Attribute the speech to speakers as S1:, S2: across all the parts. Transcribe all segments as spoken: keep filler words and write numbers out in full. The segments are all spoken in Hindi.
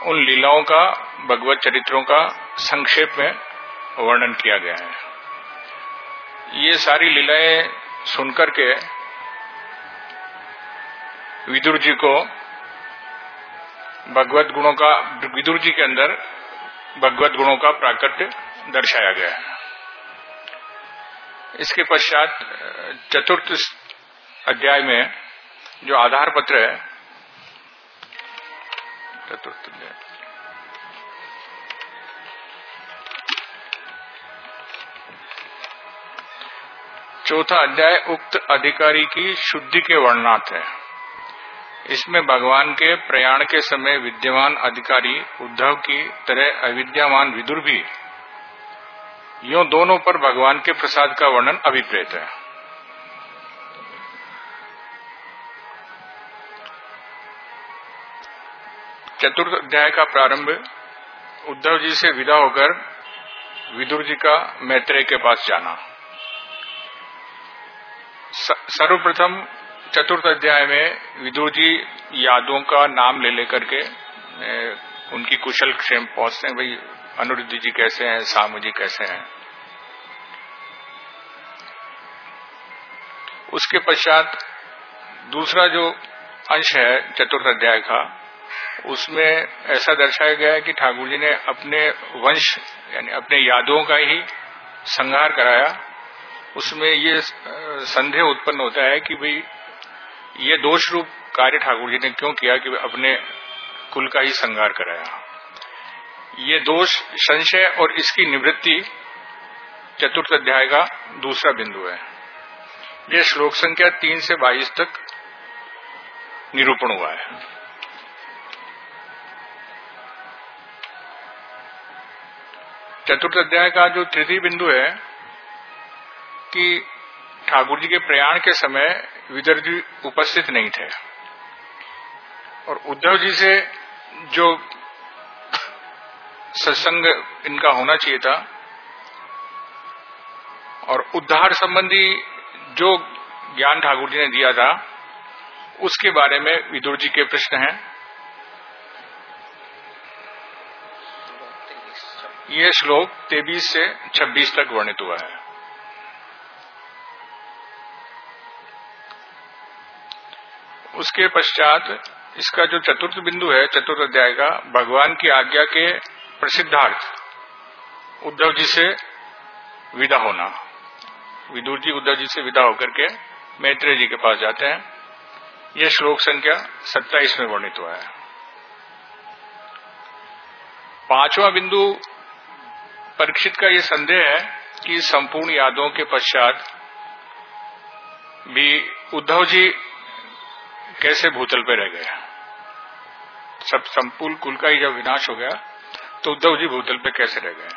S1: उन लीलाओं का, भगवत चरित्रों का संक्षेप में वर्णन किया गया है। ये सारी लीलाएं सुनकर के विदुर जी को भगवत गुणों का, विदुर जी के अंदर भगवत गुणों का प्राकट्य दर्शाया गया है। इसके पश्चात चतुर्थ अध्याय में जो आधार पत्र है, चतुर्थ अध्याय चौथा अध्याय उक्त अधिकारी की शुद्धि के वर्णनार्थ है। इसमें भगवान के प्रयाण के समय विद्यमान अधिकारी उद्धव की तरह अविद्यमान विदुर भी यों दोनों पर भगवान के प्रसाद का वर्णन अभिप्रेत है। चतुर्थ अध्याय का प्रारंभ उद्धव जी से विदा होकर विदुर जी का मैत्रेय के पास जाना। सर्वप्रथम चतुर्थ अध्याय में विदुर जी यादों का नाम ले लेकर के उनकी कुशल क्षेम पहुंचते हैं। भाई अनिरुद्ध जी कैसे हैं, सामू जी कैसे हैं। उसके पश्चात दूसरा जो अंश है चतुर्थ अध्याय का, उसमें ऐसा दर्शाया गया है कि ठाकुर जी ने अपने वंश यानी अपने यादवों का ही संहार कराया। उसमें ये संदेह उत्पन्न होता है कि भाई ये दोष रूप कार्य ठाकुर जी ने क्यों किया कि अपने कुल का ही संहार कराया। ये दोष, संशय और इसकी निवृत्ति चतुर्थ अध्याय का दूसरा बिंदु है। ये श्लोक संख्या तीन से बाईस तक निरूपण हुआ है। चतुर्थ अध्याय का जो तृतीय बिंदु है कि ठाकुर जी के प्रयाण के समय विदुर जी उपस्थित नहीं थे और उद्धव जी से जो सत्संग इनका होना चाहिए था और उद्धार संबंधी जो ज्ञान ठाकुर जी ने दिया था उसके बारे में विदुर जी के प्रश्न हैं। ये श्लोक तेईस से छब्बीस तक वर्णित हुआ है। उसके पश्चात इसका जो चतुर्थ बिंदु है चतुर्थ अध्याय का, भगवान की आज्ञा के प्रसिद्धार्थ उद्धव जी से विदा होना। विदुर जी उद्धव जी से विदा होकर के मैत्रेय जी के पास जाते हैं। यह श्लोक संख्या सत्ताईस में वर्णित हुआ है। पांचवा बिंदु परीक्षित का यह संदेह है कि संपूर्ण यादों के पश्चात भी उद्धव जी कैसे भूतल पे रह गए। सब संपूर्ण कुल का ही जब विनाश हो गया तो उद्धव जी भूतल पे कैसे रह गए।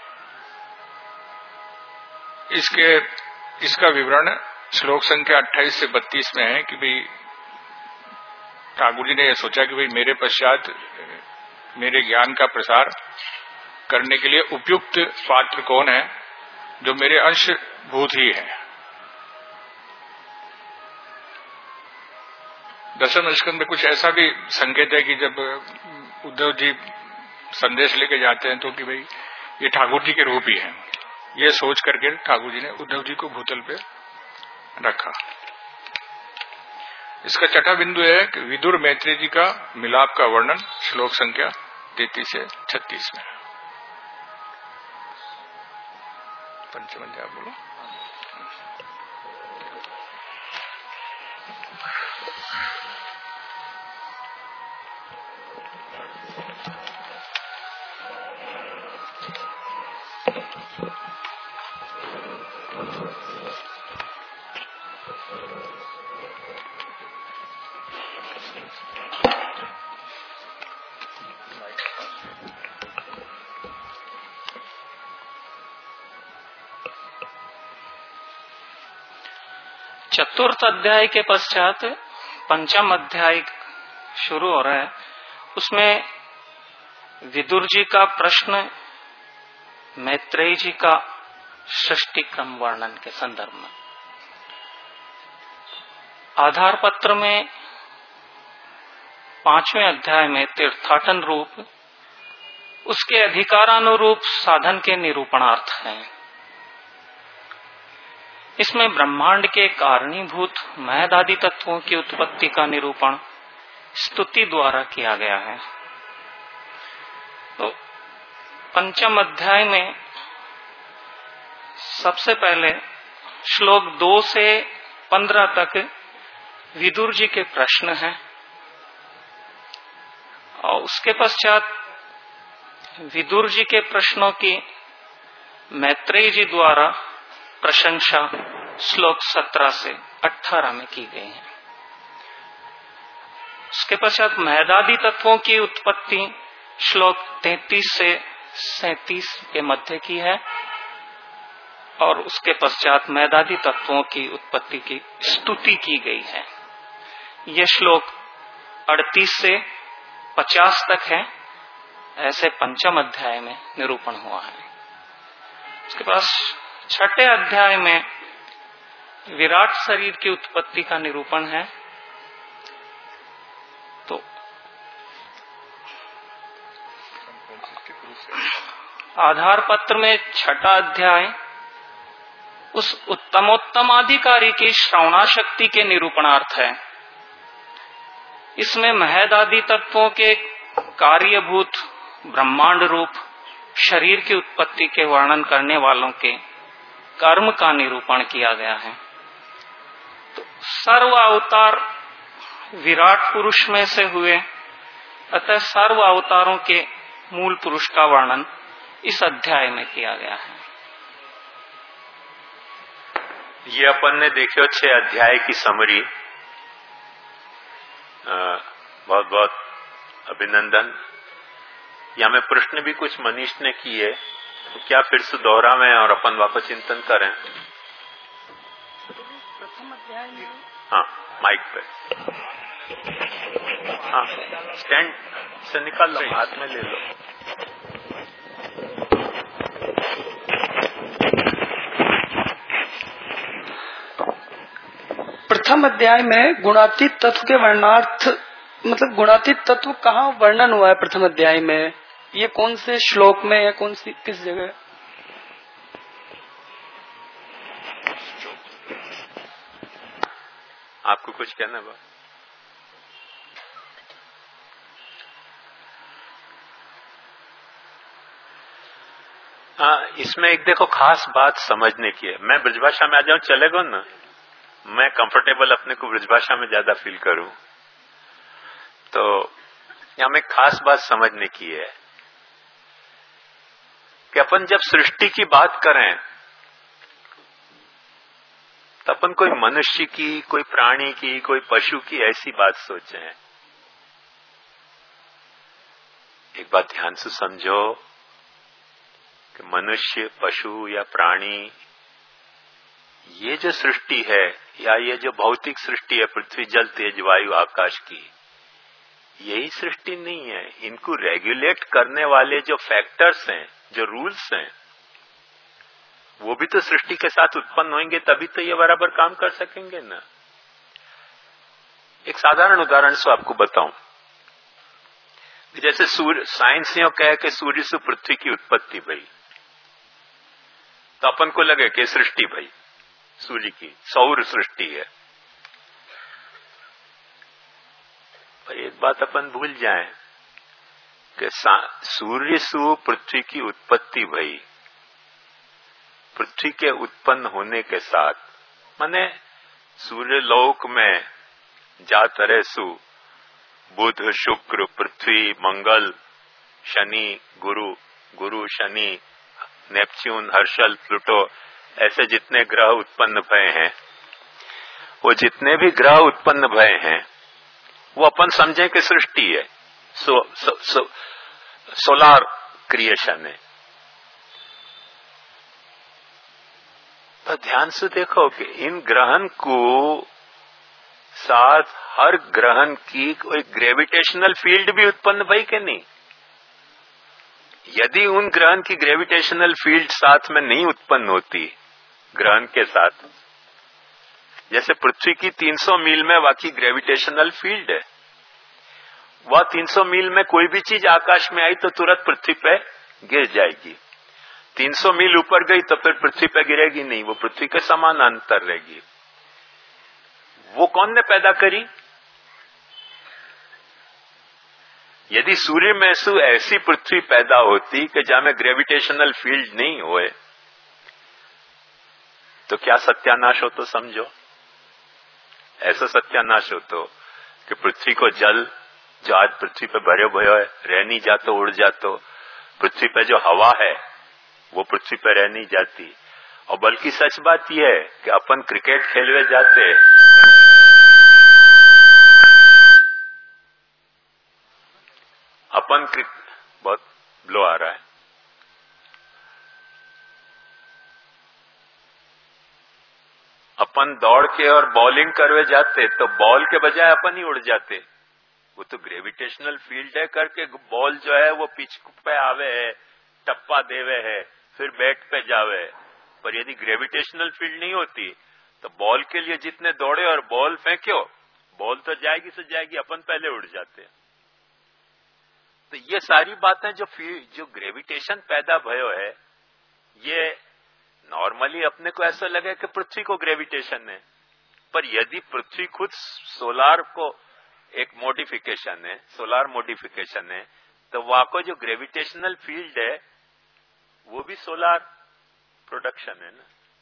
S1: इसके इसका विवरण श्लोक संख्या अट्ठाईस से बत्तीस में है कि भाई ठाकुर जी ने यह सोचा कि भाई मेरे पश्चात मेरे ज्ञान का प्रसार करने के लिए उपयुक्त पात्र कौन है जो मेरे अंश भूत ही है। दशम स्कंद में कुछ ऐसा भी संकेत है कि जब उद्धव जी संदेश लेके जाते हैं तो कि भाई ये ठाकुर जी के रूप ही हैं। ये सोच करके ठाकुर जी ने उद्धव जी को भूतल पे रखा। इसका छठा बिंदु है कि विदुर मैत्रेय जी का मिलाप का वर्णन श्लोक संख्या तैतीस से छत्तीस में। पंचम अध्याय बोलो।
S2: चतुर्थ अध्याय के पश्चात पंचम अध्याय शुरू हो रहा है। उसमें विदुर जी का प्रश्न मैत्रेय जी का सृष्टि क्रम वर्णन के संदर्भ में। आधार पत्र में पांचवें अध्याय में तीर्थाटन रूप उसके अधिकारानुरूप साधन के निरूपणार्थ हैं। इसमें ब्रह्मांड के कारणीभूत महदादि तत्वों की उत्पत्ति का निरूपण स्तुति द्वारा किया गया है। तो पंचम अध्याय में सबसे पहले श्लोक दो से पंद्रह तक विदुर जी के प्रश्न हैं और उसके पश्चात विदुर जी के प्रश्नों की मैत्रेयी जी द्वारा प्रशंसा श्लोक सत्रह से अठारह में की गई है। उसके पश्चात महदादि तत्वों की उत्पत्ति श्लोक तैंतीस से सैंतीस के मध्य की है और उसके पश्चात महदादि तत्वों की उत्पत्ति की स्तुति की गई है। यह श्लोक अड़तीस से पचास तक है। ऐसे पंचम अध्याय में निरूपण हुआ है। उसके पास छठे अध्याय में विराट शरीर की उत्पत्ति का निरूपण है। तो आधार पत्र में छठा अध्याय उस उत्तमोत्तमाधिकारी की श्रवणाशक्ति के निरूपणार्थ है। इसमें महदादि तत्वों के कार्यभूत ब्रह्मांड रूप शरीर की उत्पत्ति के वर्णन करने वालों के कर्म का निरूपण किया गया है। तो सर्व अवतार विराट पुरुष में से हुए, अतः सर्व अवतारों के मूल पुरुष का वर्णन इस अध्याय में किया गया है।
S3: ये अपन ने देखियो छह अध्याय की समरी। बहुत बहुत अभिनंदन। या में प्रश्न भी कुछ मनीष ने किए, तो क्या फिर से दोहरावें और अपन वापस चिंतन करें?
S4: प्रथम अध्याय में
S3: हाँ, माइक पे। हाँ, स्टैंड से निकाल लो, हाथ में ले लो।
S4: प्रथम अध्याय में गुणातीत तत्व के वर्णार्थ, मतलब गुणातीत तत्व कहाँ वर्णन हुआ है प्रथम अध्याय में? ये कौन से श्लोक में या कौन सी किस जगह?
S3: आपको कुछ कहना है? हाँ, इसमें एक देखो खास बात समझने की है। मैं ब्रजभाषा में आ जाऊं, चलेगा ना? मैं कंफर्टेबल अपने को ब्रजभाषा में ज्यादा फील करूं, तो यहां में खास बात समझने की है कि अपन जब सृष्टि की बात करें तो अपन कोई मनुष्य की, कोई प्राणी की, कोई पशु की ऐसी बात सोचें। एक बात ध्यान से समझो कि मनुष्य, पशु या प्राणी, ये जो सृष्टि है या ये जो भौतिक सृष्टि है पृथ्वी, जल, तेज, वायु, आकाश की, यही सृष्टि नहीं है। इनको रेगुलेट करने वाले जो फैक्टर्स हैं, जो रूल्स हैं, वो भी तो सृष्टि के साथ उत्पन्न होंगे, तभी तो ये बराबर काम कर सकेंगे ना। एक साधारण उदाहरण से आपको बताऊं, जैसे सूर्य, साइंस यो कहे कि सूर्य से पृथ्वी की उत्पत्ति भई, तो अपन को लगे कि सृष्टि भई सूर्य की, सौर सृष्टि है। पर एक बात अपन भूल जाएं कि सूर्य से पृथ्वी की उत्पत्ति भई, पृथ्वी के उत्पन्न होने के साथ, माने सूर्य लोक में जा तरह सु बुध, शुक्र, पृथ्वी, मंगल, शनि, गुरु, गुरु, शनि, नेपच्यून, हर्षल, प्लूटो, ऐसे जितने ग्रह उत्पन्न भये हैं, वो जितने भी ग्रह उत्पन्न भये हैं वो अपन समझें कि सृष्टि है, सो, सो, सो, सोलार क्रिएशन है। तो ध्यान से देखो कि इन ग्रहण को साथ हर ग्रहण की कोई ग्रेविटेशनल फील्ड भी उत्पन्न भई कि नहीं? यदि उन ग्रहण की ग्रेविटेशनल फील्ड साथ में नहीं उत्पन्न होती ग्रहण के साथ, जैसे पृथ्वी की तीन सौ मील में वाकई ग्रेविटेशनल फील्ड है, वह तीन सौ मील में कोई भी चीज आकाश में आई तो तुरंत पृथ्वी पे गिर जाएगी। तीन सौ मील ऊपर गई तो फिर पृथ्वी पे गिरेगी नहीं, वो पृथ्वी के समान अंतर रहेगी। वो कौन ने पैदा करी? यदि सूर्य में से ऐसी पृथ्वी पैदा होती कि जहां में ग्रेविटेशनल फील्ड नहीं होए तो क्या सत्यानाश हो? तो समझो ऐसा सत्यानाश हो तो कि पृथ्वी को जल जो आज पृथ्वी पे भरे भयो है रह नहीं जातो, उड़ जातो। पृथ्वी पे जो हवा है वो पृथ्वी पे रह नहीं जाती। और बल्कि सच बात यह है कि अपन क्रिकेट खेलवे जाते, अपन बहुत ब्लो आ रहा है, अपन दौड़ के और बॉलिंग करवे जाते तो बॉल के बजाय अपन ही उड़ जाते। वो तो ग्रेविटेशनल फील्ड है करके बॉल जो है वो पिच पे आवे है, टप्पा देवे है, फिर बैट पे जावे। पर यदि ग्रेविटेशनल फील्ड नहीं होती तो बॉल के लिए जितने दौड़े और बॉल फेंक्यो, बॉल तो जाएगी से जाएगी, अपन पहले उड़ जाते। तो ये सारी बातें जो जो ग्रेविटेशन पैदा भयो है, ये नॉर्मली अपने को ऐसा लगे कि पृथ्वी को ग्रेविटेशन है, पर यदि पृथ्वी खुद सोलार को एक मॉडिफिकेशन है, सोलार मॉडिफिकेशन है, तो वहां को जो ग्रेविटेशनल फील्ड है वो भी सोलार प्रोडक्शन है ना।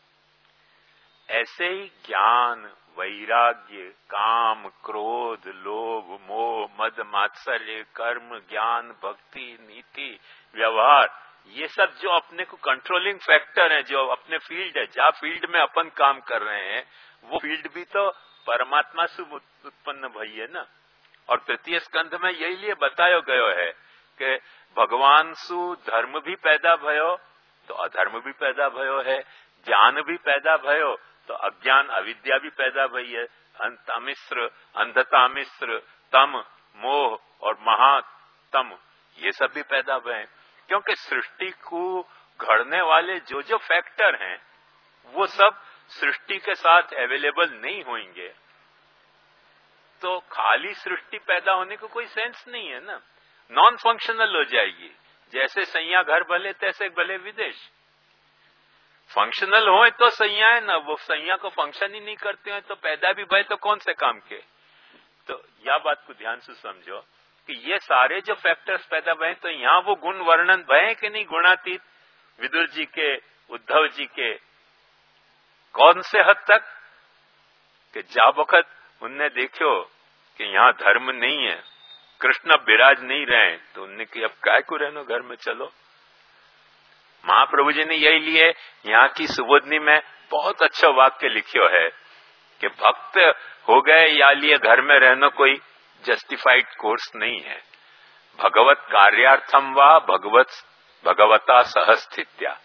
S3: ऐसे ही ज्ञान, वैराग्य, काम, क्रोध, लोभ, मोह, मद, मात्सर्य, कर्म, ज्ञान, भक्ति, नीति, व्यवहार, ये सब जो अपने को कंट्रोलिंग फैक्टर है, जो अपने फील्ड है, जहां फील्ड में अपन काम कर रहे हैं, वो फील्ड भी तो परमात्मा से उत्पन्न भई है ना। और तृतीय स्कंध में यही लिए बतायो गयो है कि भगवान सु धर्म भी पैदा भयो तो अधर्म भी पैदा भयो है, ज्ञान भी पैदा भयो तो अज्ञान अविद्या भी पैदा भई है, अंतमिश्र, अंधतामिश्र, तम, मोह और महातम, ये सब भी पैदा भये। क्योंकि सृष्टि को घड़ने वाले जो जो फैक्टर हैं वो सब सृष्टि के साथ अवेलेबल नहीं होंगे, तो खाली सृष्टि पैदा होने को कोई सेंस नहीं है ना, नॉन फंक्शनल हो जाएगी। जैसे सैया घर भले तैसे भले विदेश। फंक्शनल हो तो सैया है ना, वो सैया को फंक्शन ही नहीं करते हैं तो पैदा भी भय तो कौन से काम के। तो यह बात को ध्यान से समझो कि ये सारे जो फैक्टर्स पैदा भय, तो यहाँ वो गुण वर्णन भय कि नहीं गुणातीत विदुर जी के, उद्धव जी के, कौन से हद तक कि जा वक्त उनने देखो कि यहाँ धर्म नहीं है, कृष्ण विराज नहीं रहे, तो उनने कि अब काय को रहना घर में, चलो। महाप्रभु जी ने यही लिए यहाँ की सुबोधनी में बहुत अच्छा वाक्य लिखियो है कि भक्त हो गए या लिए घर में रहना कोई जस्टिफाइड कोर्स नहीं है। भगवत कार्यार्थम वा भगवत भगवता सहस्थित्या।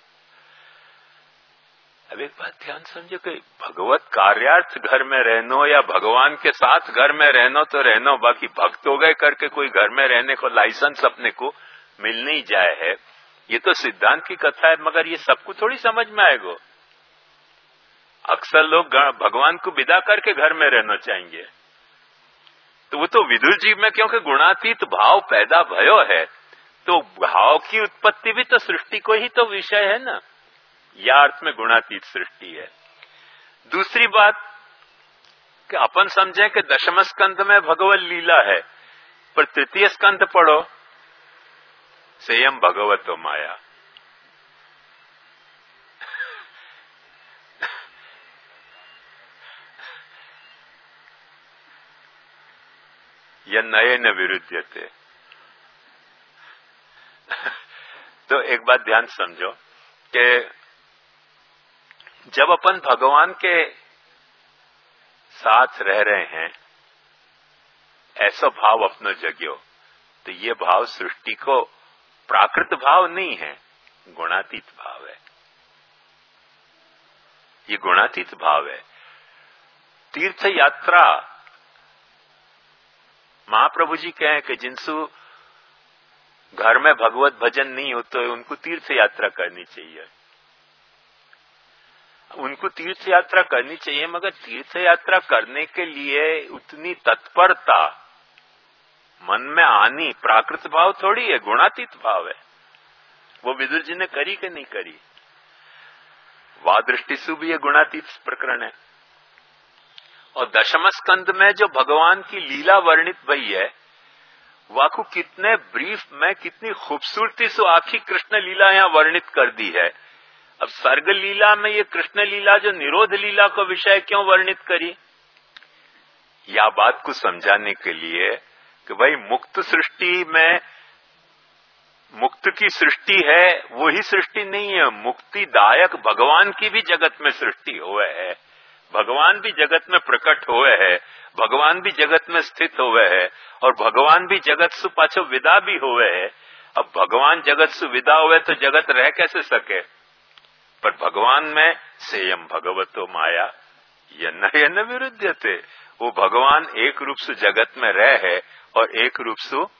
S3: अब एक बात ध्यान समझो कि भगवत कार्यार्थ घर में रहनो या भगवान के साथ घर में रहनो तो रहनो, बाकी भक्त हो गए करके कोई घर में रहने को लाइसेंस अपने को मिल नहीं जाए है, ये तो सिद्धांत की कथा है, मगर ये सबको थोड़ी समझ में आएगा। अक्सर लोग भगवान को विदा करके घर में रहना चाहेंगे, तो वो तो विदुर जी में क्योंकि गुणातीत भाव पैदा भयो है, तो भाव की उत्पत्ति भी तो सृष्टि को ही तो विषय है ना, या अर्थ में गुणातीत सृष्टि है। दूसरी बात कि अपन समझे कि दशम स्कंध में भगवत लीला है, पर तृतीय स्कंध पढ़ो, सेयम भगवतो माया। यह नए न विरुद्धते। तो एक बात ध्यान समझो कि जब अपन भगवान के साथ रह रहे हैं, ऐसा भाव अपना जगियो, तो ये भाव सृष्टि को प्राकृत भाव नहीं है, गुणातीत भाव है। ये गुणातीत भाव है। तीर्थ यात्रा महाप्रभु जी कहें कि जिनसु घर में भगवत भजन नहीं होता है उनको तीर्थ यात्रा करनी चाहिए, उनको तीर्थ यात्रा करनी चाहिए, मगर तीर्थ यात्रा करने के लिए उतनी तत्परता मन में आनी प्राकृत भाव थोड़ी है, गुणातीत भाव है। वो विदुर जी ने करी कि नहीं करी? वा दृष्टिसु भी ये गुणातीत प्रकरण है। और दशम स्कंद में जो भगवान की लीला वर्णित भई है, वाकु कितने ब्रीफ में कितनी खूबसूरती से आखी कृष्ण लीला यहाँ वर्णित कर दी है। अब सर्ग लीला में ये कृष्ण लीला जो निरोध लीला को विषय क्यों वर्णित करी? या बात को समझाने के लिए कि भाई मुक्त सृष्टि में मुक्त की सृष्टि है, वही सृष्टि नहीं है। मुक्तिदायक भगवान की भी जगत में सृष्टि हुए है, भगवान भी जगत में प्रकट हुए है, भगवान भी जगत में स्थित हुए है, और भगवान भी जगत सु पाछो विदा भी हुए है। अब भगवान जगत सु विदा हुए तो जगत रह कैसे सके? पर भगवान में सेयम भगवतो माया यन्न यन्न विरुद्ध थे। वो भगवान एक रूप से जगत में रह है और एक रूप से